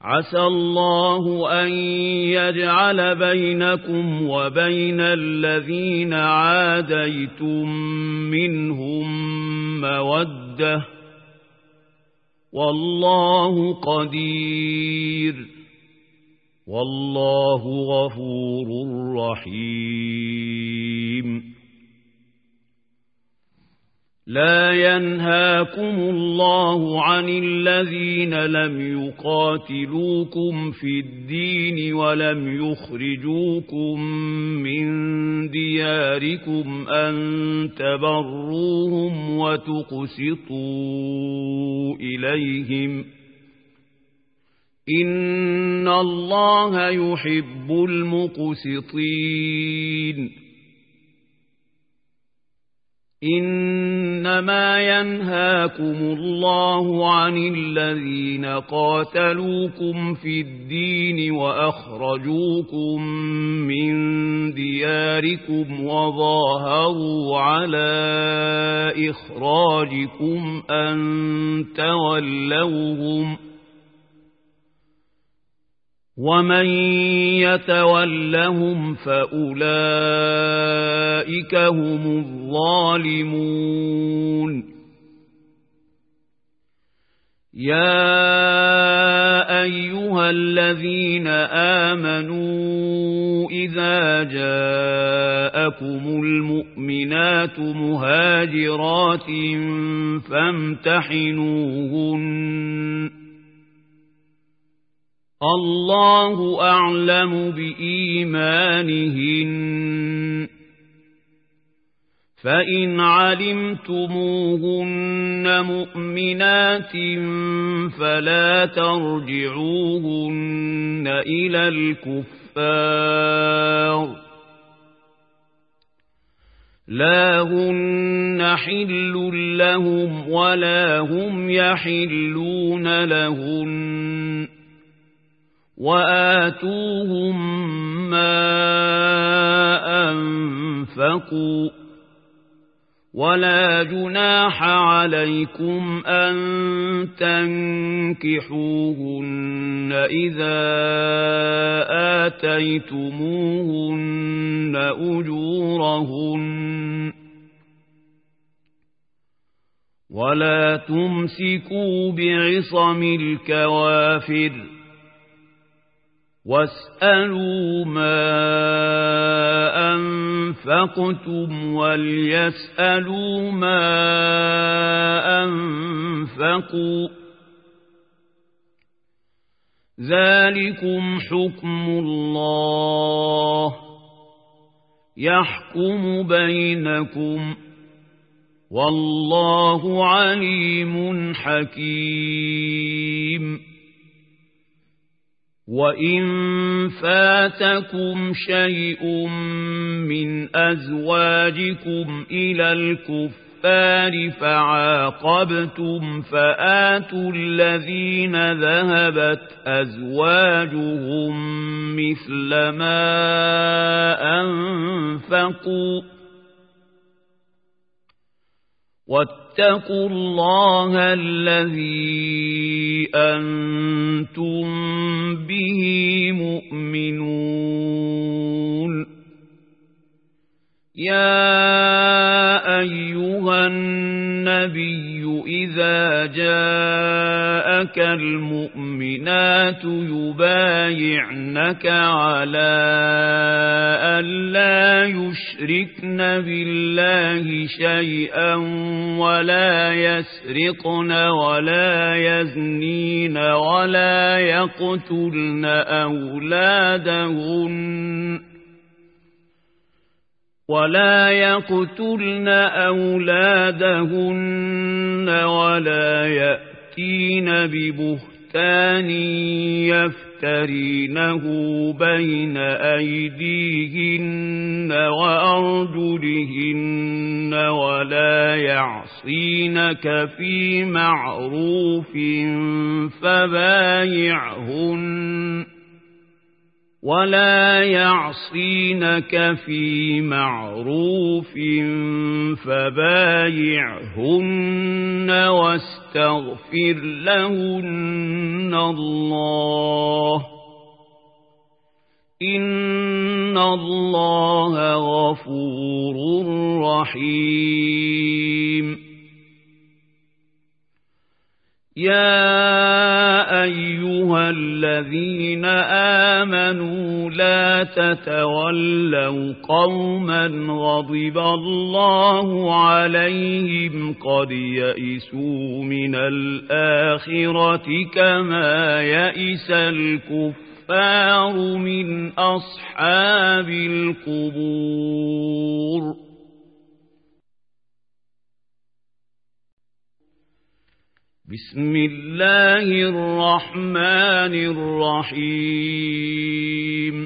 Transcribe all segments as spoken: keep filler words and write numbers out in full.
عسى الله أن يجعل بينكم وبين الذين عاديتم منهم مودة والله قدير والله غفور رحيم. لا ينهاكم الله عن الذين لم يقاتلوكم في الدين ولم يخرجوكم من دياركم أن تبروهم وتقسطوا إليهم إن الله يحب المقسطين. إنما ينهاكم الله عن الذين قاتلوكم في الدين وأخرجوكم من دياركم وظاهروا على إخراجكم أن تولوهم ومن يتولهم فأولئك هم الظالمون. يا أيها الذين آمنوا إذا جاءكم المؤمنات مهاجرات فامتحنوهن الله أعلم بإيمانهن فإن علمتموهن مؤمنات فلا ترجعوهن إلى الكفار لا هن حل لهم ولا هم يحلون لهن وآتوهم ما أنفقوا ولا جناح عليكم أن تنكحوهن إذا آتيتموهن أجورهن ولا تمسكوا بعصم الكوافر واسألوا ما أنفقتم وليسألوا ما أنفقوا ذلكم حكم الله يحكم بينكم والله عليم حكيم. وإن فاتكم شيء من أزواجكم إلى الكفار فعاقبتم فآتوا الذين ذهبت أزواجهم مثل ما أنفقوا واتقوا الله الذي أنتم به مؤمنون. يا أيها النبي إذا جاءك المؤمنات يبايعنك على ألا يشركن بالله شيئا ولا يسرقن ولا يزنين ولا يقتلن أولادهن ولا يقتلن أولادهن ولا يأتين ببهتان يفترينه بين أيديهن وأرجلهن ولا يعصينك في معروف فبايعهن ولا يعصينك في معروف فبايعهن واستغفر لهن الله إن الله غفور رحيم يا أيها الذين آمنوا لا تتولوا قوما غضب الله عليهم قد يئسوا من الآخرة كما يئس الكفار من أصحاب القبور بسم الله الرحمن الرحيم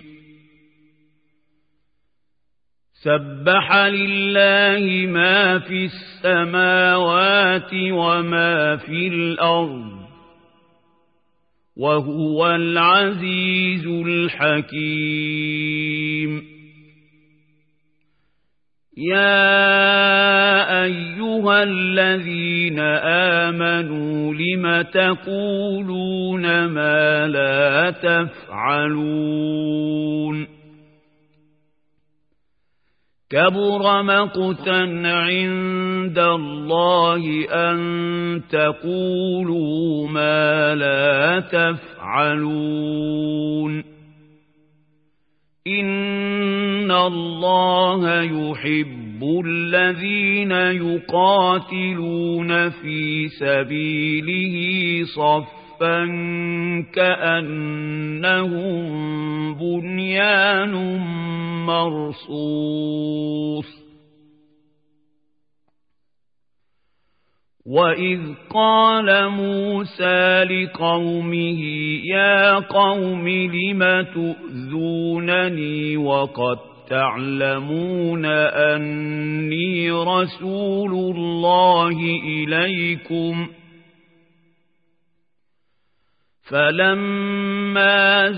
سبح لله ما في السماوات وما في الأرض وهو العزيز الحكيم يا أيها الذين آمنوا لم تقولون ما لا تفعلون كبر مقتا عند الله أن تقولوا ما لا تفعلون إن الله يحب الذين يقاتلون في سبيله صفا كأنهم بنيان مرصوص وإذ قال موسى لقومه يا قوم لم تؤذونني وقد تعلمون أني رسول الله إليكم فلما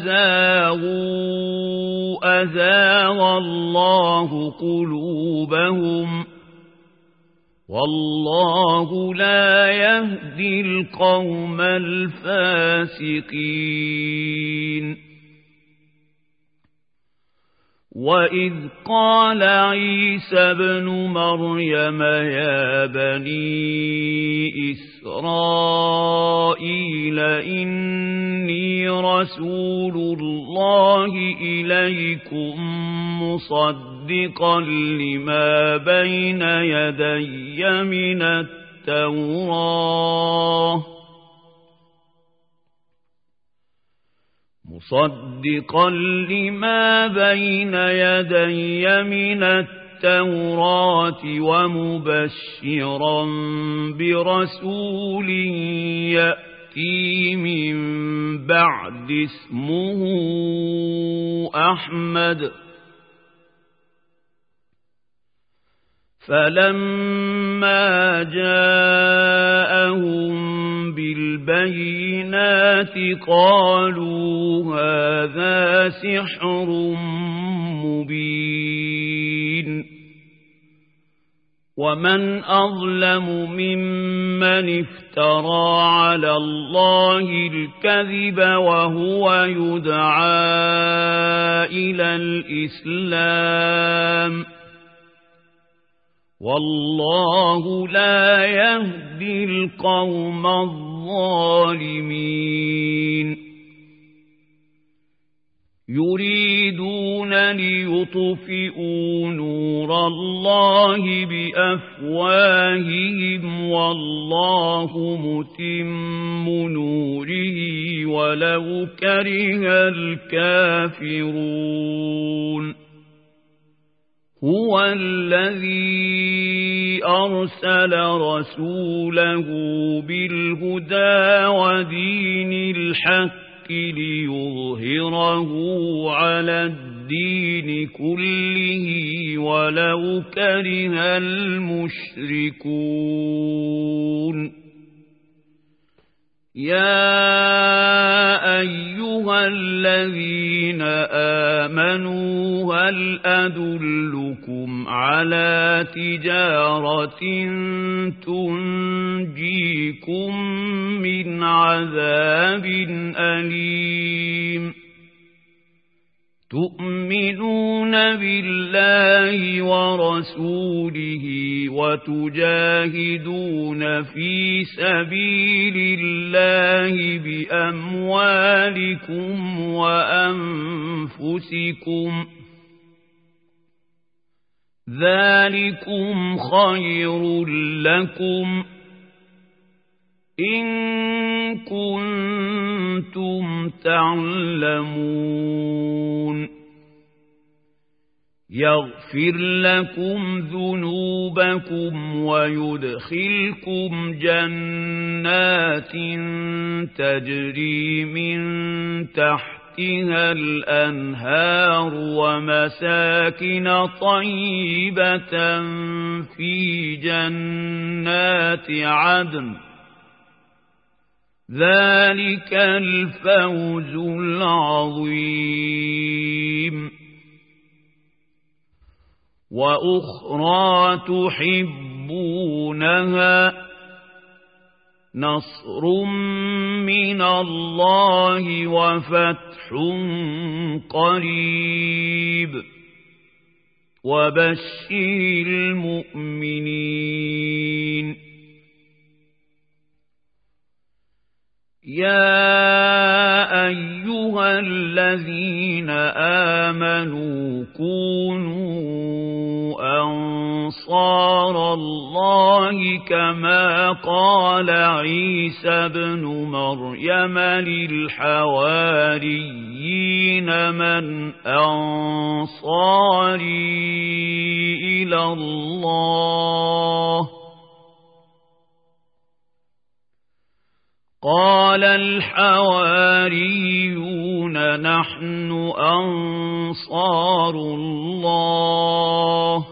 زاغوا أزاغ الله قلوبهم والله لا يهدي القوم الفاسقين وإذ قال عيسى ابن مريم يا بني إسرائيل إني رسول الله إليكم مصدقا لما بين يدي من التوراة مصدقا لما بين يدي من التوراة ومبشرا برسول يأتي من بعد اسمه أحمد فلما جاءهم بالبينات قالوا هذا سحر مبين ومن أظلم ممن افترى على الله الكذب وهو يدعى إلى الإسلام والله لا يهدي القوم الظالمين يريدون ليطفئوا نور الله بأفواههم والله متم نوره ولو كره الكافرون هو الذي أرسل رسوله بالهدى ودين الحق ليظهره على الدين كله ولو كره المشركون يا أيها الذين آمنوا هل أدلكم على تجارة تنجيكم من عذاب أليم تؤمنون بالله ورسوله وتجاهدون في سبيل الله بأموالكم وأنفسكم ذلكم خير لكم إن كنتم تعلمون يغفر لكم ذنوبكم ويدخلكم جنات تجري من تحتها الأنهار ومساكن طيبة في جنات عدن ذلك الفوز العظيم وأخرى تحبونها نصر من الله وفتح قريب وبشر المؤمنين يا أيها الذين آمنوا كونوا أنصار الله كما قال عيسى ابن مريم للحواريين من أنصاري إلى الله قال الحواريون نحن أنصار الله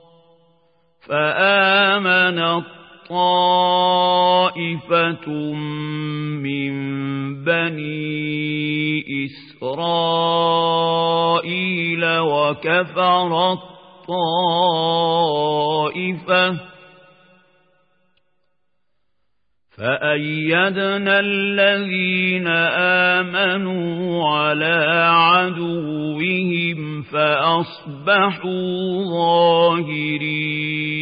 فآمنت طائفة من بني إسرائيل وكفرت طائفة فأيدنا الذين آمنوا على عدوهم فأصبحوا ظاهرين